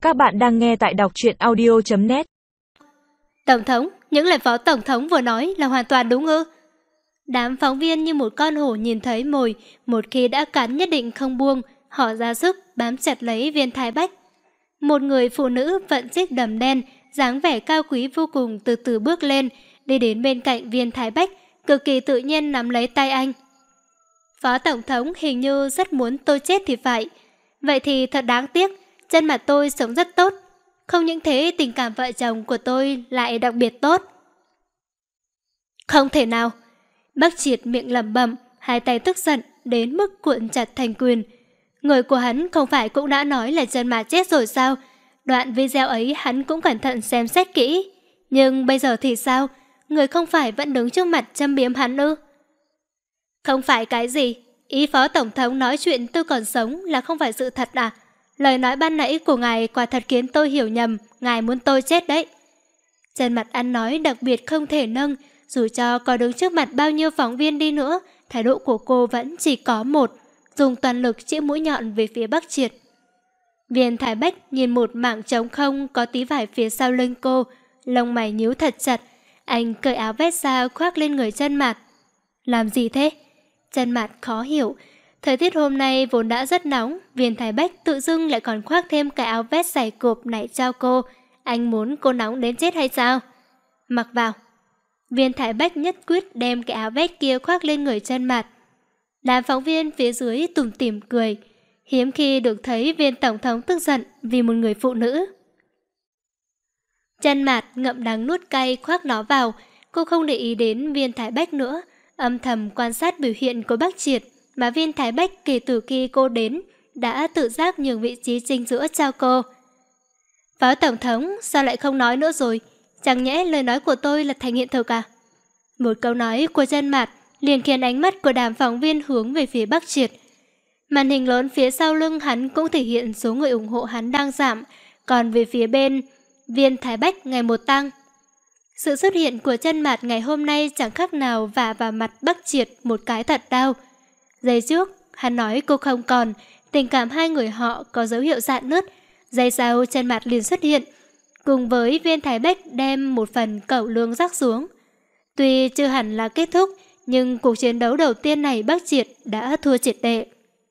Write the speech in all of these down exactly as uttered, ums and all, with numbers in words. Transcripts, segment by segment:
Các bạn đang nghe tại đọc truyện audio chấm net. Tổng thống, những lời phó tổng thống vừa nói là hoàn toàn đúng ư? Đám phóng viên như một con hổ nhìn thấy mồi, một khi đã cắn nhất định không buông, họ ra sức bám chặt lấy Viên Thái Bách. Một người phụ nữ vận chiếc đầm đen, dáng vẻ cao quý vô cùng từ từ bước lên, đi đến bên cạnh Viên Thái Bách, cực kỳ tự nhiên nắm lấy tay anh. Phó tổng thống hình như rất muốn tôi chết thì phải. Vậy thì thật đáng tiếc, chân mặt tôi sống rất tốt. Không những thế, tình cảm vợ chồng của tôi lại đặc biệt tốt. Không thể nào. Bác Triệt miệng lẩm bẩm, hai tay tức giận đến mức cuộn chặt thành quyền. Người của hắn không phải cũng đã nói là chân mặt chết rồi sao? Đoạn video ấy hắn cũng cẩn thận xem xét kỹ. Nhưng bây giờ thì sao? Người không phải vẫn đứng trước mặt châm biếm hắn ư? Không phải cái gì? Ý phó tổng thống nói chuyện tôi còn sống là không phải sự thật à? Lời nói ban nãy của ngài quả thật khiến tôi hiểu nhầm, ngài muốn tôi chết đấy. Chân mặt ăn nói đặc biệt không thể nâng, dù cho có đứng trước mặt bao nhiêu phóng viên đi nữa, thái độ của cô vẫn chỉ có một, dùng toàn lực chĩa mũi nhọn về phía Bắc Triệt. Viên Thái Bách nhìn một mảng trống không có tí vải phía sau lưng cô, lông mày nhíu thật chặt, anh cởi áo vest ra khoác lên người Chân Mạt. Làm gì thế? Chân Mạt khó hiểu. Thời tiết hôm nay vốn đã rất nóng, Viên Thái Bách tự dưng lại còn khoác thêm cái áo vest dày cộp này cho cô. Anh muốn cô nóng đến chết hay sao? Mặc vào. Viên Thái Bách nhất quyết đem cái áo vest kia khoác lên người Chân Mạt. Đám phóng viên phía dưới tủm tỉm cười. Hiếm khi được thấy Viên tổng thống tức giận vì một người phụ nữ. Chân Mạt ngậm đắng nuốt cay khoác nó vào. Cô không để ý đến Viên Thái Bách nữa, âm thầm quan sát biểu hiện của Bắc Triệt. Mà Viên Thái Bách kể từ khi cô đến đã tự giác nhường vị trí chính giữa cho cô. Phó tổng thống, sao lại không nói nữa rồi? Chẳng nhẽ lời nói của tôi là thành hiện thực à? Một câu nói của Chân Mạt liền khiến ánh mắt của đám phóng viên hướng về phía Bắc Triệt. Màn hình lớn phía sau lưng hắn cũng thể hiện số người ủng hộ hắn đang giảm, còn về phía bên Viên Thái Bách ngày một tăng. Sự xuất hiện của Chân Mạt ngày hôm nay chẳng khác nào vả vào mặt Bắc Triệt một cái thật đau. Giây trước, hắn nói cô không còn, tình cảm hai người họ có dấu hiệu rạn nứt. Giây sau, Chân Mạt liền xuất hiện, cùng với Viên Thái Bách đem một phần cẩu lương rắc xuống. Tuy chưa hẳn là kết thúc, nhưng cuộc chiến đấu đầu tiên này Bắc Triệt đã thua triệt để.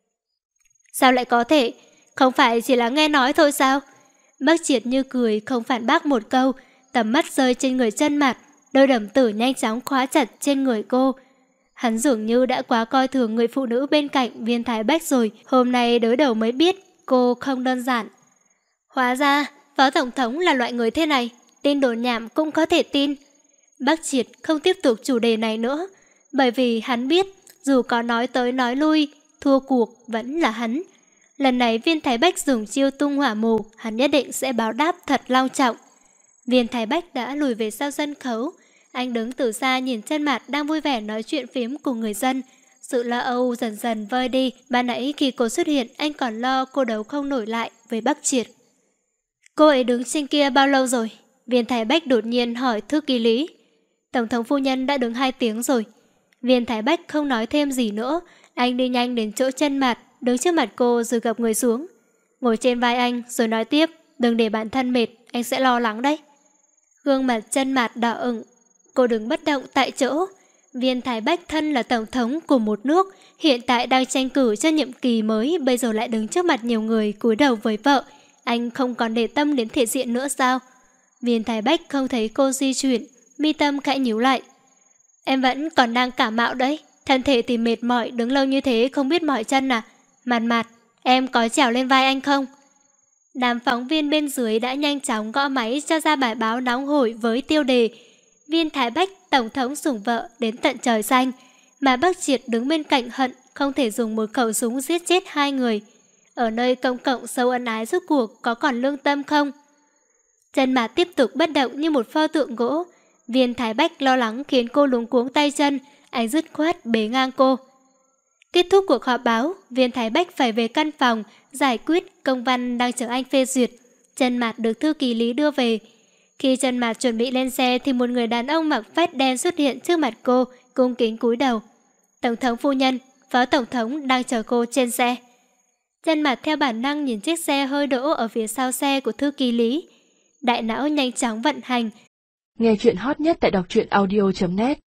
Sao lại có thể? Không phải chỉ là nghe nói thôi sao? Bắc Triệt như cười không phản bác một câu, tầm mắt rơi trên người Chân Mạt, đôi đầm tử nhanh chóng khóa chặt trên người cô. Hắn dường như đã quá coi thường người phụ nữ bên cạnh Viên Thái Bách rồi, hôm nay đối đầu mới biết cô không đơn giản. Hóa ra, phó tổng thống là loại người thế này, tin đồn nhảm cũng có thể tin. Bắc Triệt không tiếp tục chủ đề này nữa, bởi vì hắn biết dù có nói tới nói lui, thua cuộc vẫn là hắn. Lần này Viên Thái Bách dùng chiêu tung hỏa mù, hắn nhất định sẽ báo đáp thật long trọng. Viên Thái Bách đã lùi về sau sân khấu. Anh đứng từ xa nhìn Chân Mạt đang vui vẻ nói chuyện phím cùng người dân. Sự lo âu dần dần vơi đi. Ban nãy khi cô xuất hiện, anh còn lo cô đấu không nổi lại với Bắc Triệt. Cô ấy đứng trên kia bao lâu rồi? Viên Thái Bách đột nhiên hỏi thư ký lý. Tổng thống phu nhân đã đứng hai tiếng rồi. Viên Thái Bách không nói thêm gì nữa. Anh đi nhanh đến chỗ Chân Mạt, đứng trước mặt cô rồi gập người xuống. Ngồi trên vai anh rồi nói tiếp. Đừng để bản thân mệt, anh sẽ lo lắng đấy. Gương mặt Chân Mạt đỏ ửng. Cô đứng bất động tại chỗ. Viên Thái Bách thân là tổng thống của một nước, hiện tại đang tranh cử cho nhiệm kỳ mới, bây giờ lại đứng trước mặt nhiều người cúi đầu với vợ. Anh không còn để tâm đến thể diện nữa sao? Viên Thái Bách không thấy cô di chuyển, mi tâm khẽ nhíu lại. Em vẫn còn đang cảm mạo đấy, thân thể thì mệt mỏi, đứng lâu như thế không biết mỏi chân à? Mạt Mạt, em có trèo lên vai anh không? Đám phóng viên bên dưới đã nhanh chóng gõ máy cho ra bài báo nóng hổi với tiêu đề Viên Thái Bách tổng thống sủng vợ đến tận trời xanh, mà Bắc Triệt đứng bên cạnh hận không thể dùng một khẩu súng giết chết hai người. Ở nơi công cộng sâu ân ái rốt cuộc có còn lương tâm không? Chân Mạt tiếp tục bất động như một pho tượng gỗ. Viên Thái Bách lo lắng khiến cô luống cuống tay chân, anh dứt khoát bế ngang cô. Kết thúc cuộc họp báo, Viên Thái Bách phải về căn phòng giải quyết công văn đang chờ anh phê duyệt. Chân Mạt được thư ký lý đưa về. Khi Chân Mạt chuẩn bị lên xe thì một người đàn ông mặc vest đen xuất hiện trước mặt cô, cung kính cúi đầu. Tổng thống phu nhân, phó tổng thống đang chờ cô trên xe. Chân Mặt theo bản năng nhìn chiếc xe hơi đỗ ở phía sau xe của thư ký Lý. Đại não nhanh chóng vận hành. Nghe chuyện hot nhất tại đọc truyện audio chấm net.